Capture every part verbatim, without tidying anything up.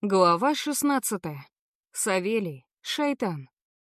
Глава шестнадцатая. Савелий, шайтан.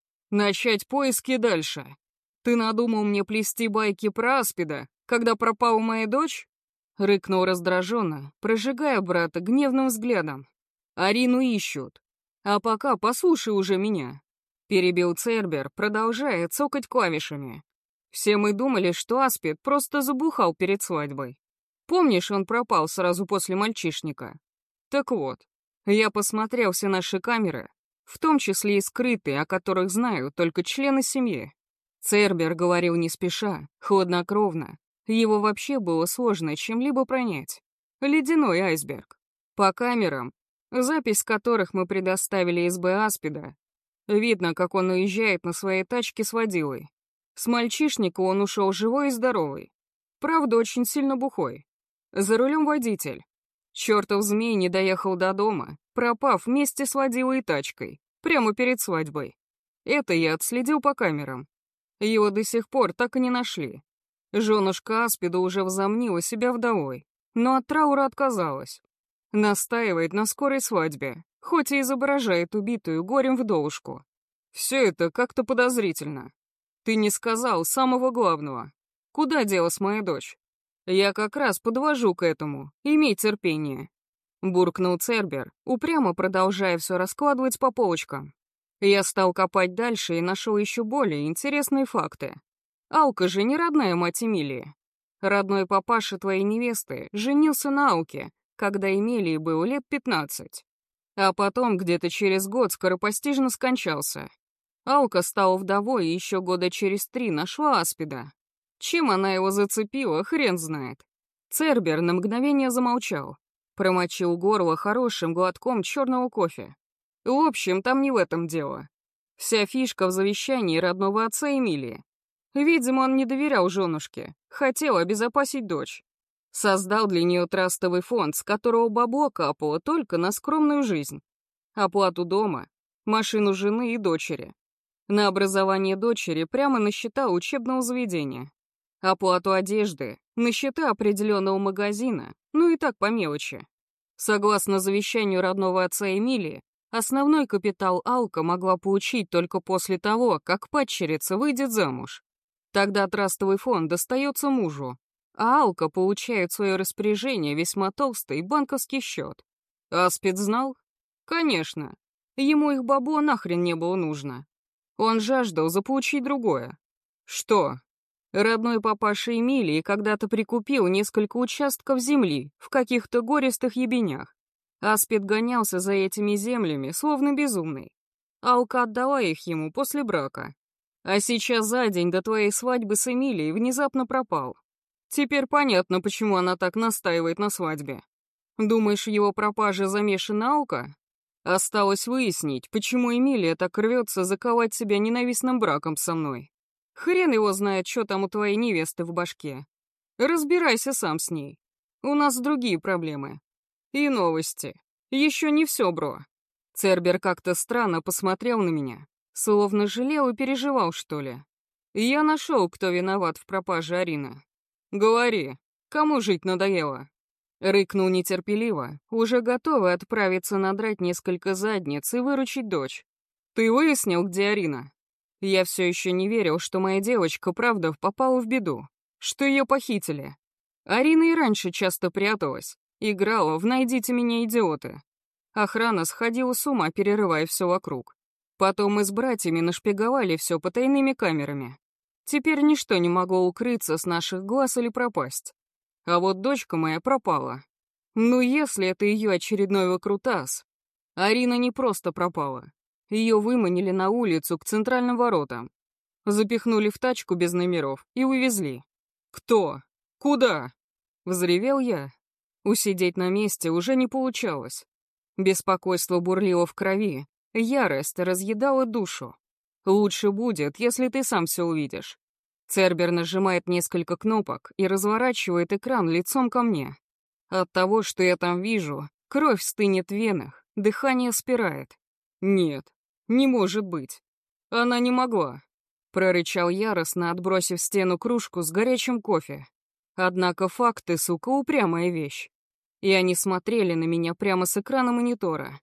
Начать поиски дальше. Ты надумал мне плести байки про Аспида, когда пропала моя дочь? Рыкнул раздраженно, прожигая брата гневным взглядом. Арину ищут. А пока послушай уже меня. Перебил Цербер, продолжая цокать клавишами. Все мы думали, что Аспид просто забухал перед свадьбой. Помнишь, он пропал сразу после мальчишника? Так вот. Я посмотрел все наши камеры, в том числе и скрытые, о которых знают только члены семьи. Цербер говорил не спеша, хладнокровно. Его вообще было сложно чем-либо пронять. Ледяной айсберг. По камерам, запись которых мы предоставили эс бэ Аспида, видно, как он уезжает на своей тачке с водилой. С мальчишника он ушел живой и здоровый. Правда, очень сильно бухой. За рулем водитель. Чёртов змей не доехал до дома, пропав вместе с водилой и тачкой, прямо перед свадьбой. Это я отследил по камерам. Его до сих пор так и не нашли. Женушка Аспида уже возомнила себя вдовой, но от траура отказалась. Настаивает на скорой свадьбе, хоть и изображает убитую горем вдовушку. Все это как-то подозрительно. Ты не сказал самого главного. Куда делась моя дочь? Я как раз подвожу к этому, имей терпение. Буркнул Цербер, упрямо продолжая все раскладывать по полочкам. Я стал копать дальше и нашел еще более интересные факты. Алка же не родная мать Эмилии. Родной папаша твоей невесты женился на Алке, когда Эмилии было лет пятнадцать. А потом где-то через год скоропостижно скончался. Алка стала вдовой и еще года через три нашла Аспида. Чем она его зацепила, хрен знает. Цербер на мгновение замолчал, промочил горло хорошим глотком черного кофе. В общем, там не в этом дело. Вся фишка в завещании родного отца Эмилии. Видимо, он не доверял женушке, хотел обезопасить дочь. Создал для нее трастовый фонд, с которого бабло капало только на скромную жизнь. Оплату дома, машину жены и дочери. На образование дочери прямо на счета учебного заведения. Оплату одежды, на счета определенного магазина, ну и так по мелочи. Согласно завещанию родного отца Эмилии, основной капитал Алка могла получить только после того, как падчерица выйдет замуж. Тогда трастовый фонд достается мужу, а Алка получает в свое распоряжение весьма толстый банковский счет. Аспид знал? Конечно. Ему их бабло нахрен не было нужно. Он жаждал заполучить другое. Что? Родной папаша Эмилии когда-то прикупил несколько участков земли в каких-то гористых ебенях. Аспид гонялся за этими землями, словно безумный. Алка отдала их ему после брака. А сейчас за день до твоей свадьбы с Эмилией внезапно пропал. Теперь понятно, почему она так настаивает на свадьбе. Думаешь, в его пропаже замешана Алка? Осталось выяснить, почему Эмилия так рвется заковать себя ненавистным браком со мной. Хрен его знает, что там у твоей невесты в башке. Разбирайся сам с ней. У нас другие проблемы. И новости. Еще не все, бро. Цербер как-то странно посмотрел на меня, словно жалел и переживал, что ли. Я нашел, кто виноват в пропаже Арины. Говори, кому жить надоело? Рыкнул нетерпеливо, уже готовый отправиться надрать несколько задниц и выручить дочь. Ты выяснил, где Арина? Я все еще не верил, что моя девочка правда попала в беду, что ее похитили. Арина и раньше часто пряталась, играла в «Найдите меня, идиоты». Охрана сходила с ума, перерывая все вокруг. Потом мы с братьями нашпиговали все потайными камерами. Теперь ничто не могло укрыться с наших глаз или пропасть. А вот дочка моя пропала. Ну, если это ее очередной выкрутас. Арина не просто пропала. Ее выманили на улицу к центральным воротам. Запихнули в тачку без номеров и увезли. «Кто? Куда?» — взревел я. Усидеть на месте уже не получалось. Беспокойство бурлило в крови, ярость разъедала душу. Лучше будет, если ты сам все увидишь. Цербер нажимает несколько кнопок и разворачивает экран лицом ко мне. От того, что я там вижу, кровь стынет в венах, дыхание спирает. Нет. «Не может быть. Она не могла», — прорычал яростно, отбросив в стену кружку с горячим кофе. Однако факты, сука, упрямая вещь. И они смотрели на меня прямо с экрана монитора.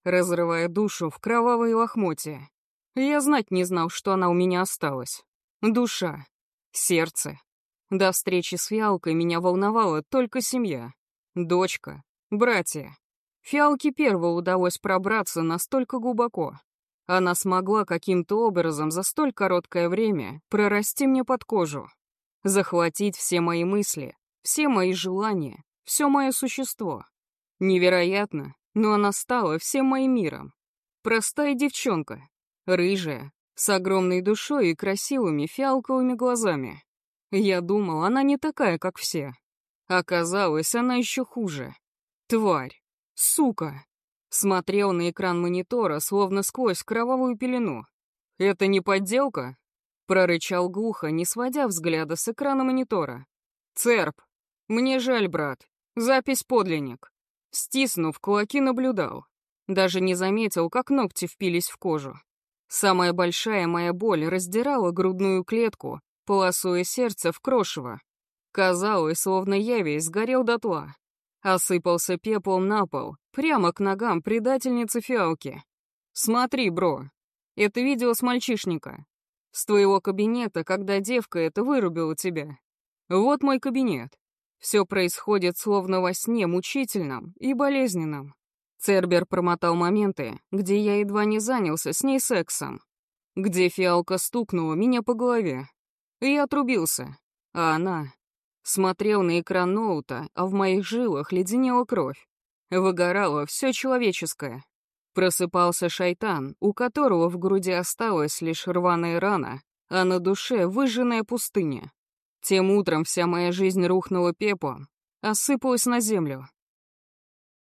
разрывая душу в кровавые лохмотья. Я знать не знал, что она у меня осталась. Душа, сердце. До встречи с Фиалкой меня волновала только семья. Дочка, братья. Фиалке первой удалось пробраться настолько глубоко. Она смогла каким-то образом за столь короткое время прорасти мне под кожу. Захватить все мои мысли, все мои желания, все мое существо. Невероятно, но она стала всем моим миром. Простая девчонка, рыжая, с огромной душой и красивыми фиалковыми глазами. Я думал, она не такая, как все. Оказалось, она еще хуже. Тварь, сука. Смотрел на экран монитора, словно сквозь кровавую пелену. «Это не подделка?» — прорычал глухо, не сводя взгляда с экрана монитора. «Церб, мне жаль, брат. Запись подлинник». Стиснув кулаки, наблюдал. Даже не заметил, как ногти впились в кожу. Самая большая моя боль раздирала грудную клетку, полосуя сердце в крошево. Казалось, словно я весь сгорел дотла. Осыпался пеплом на пол, прямо к ногам предательницы Фиалки. «Смотри, бро, это видео с мальчишника. С твоего кабинета, когда девка это вырубила тебя. Вот мой кабинет. Все происходит словно во сне, мучительном и болезненном». Цербер промотал моменты, где я едва не занялся с ней сексом. Где Фиалка стукнула меня по голове. И я отрубился. А она... Смотрел на экран ноута, а в моих жилах леденела кровь. Выгорало все человеческое. Просыпался шайтан, у которого в груди осталась лишь рваная рана, а на душе выжженная пустыня. Тем утром вся моя жизнь рухнула пеплом, осыпалась на землю.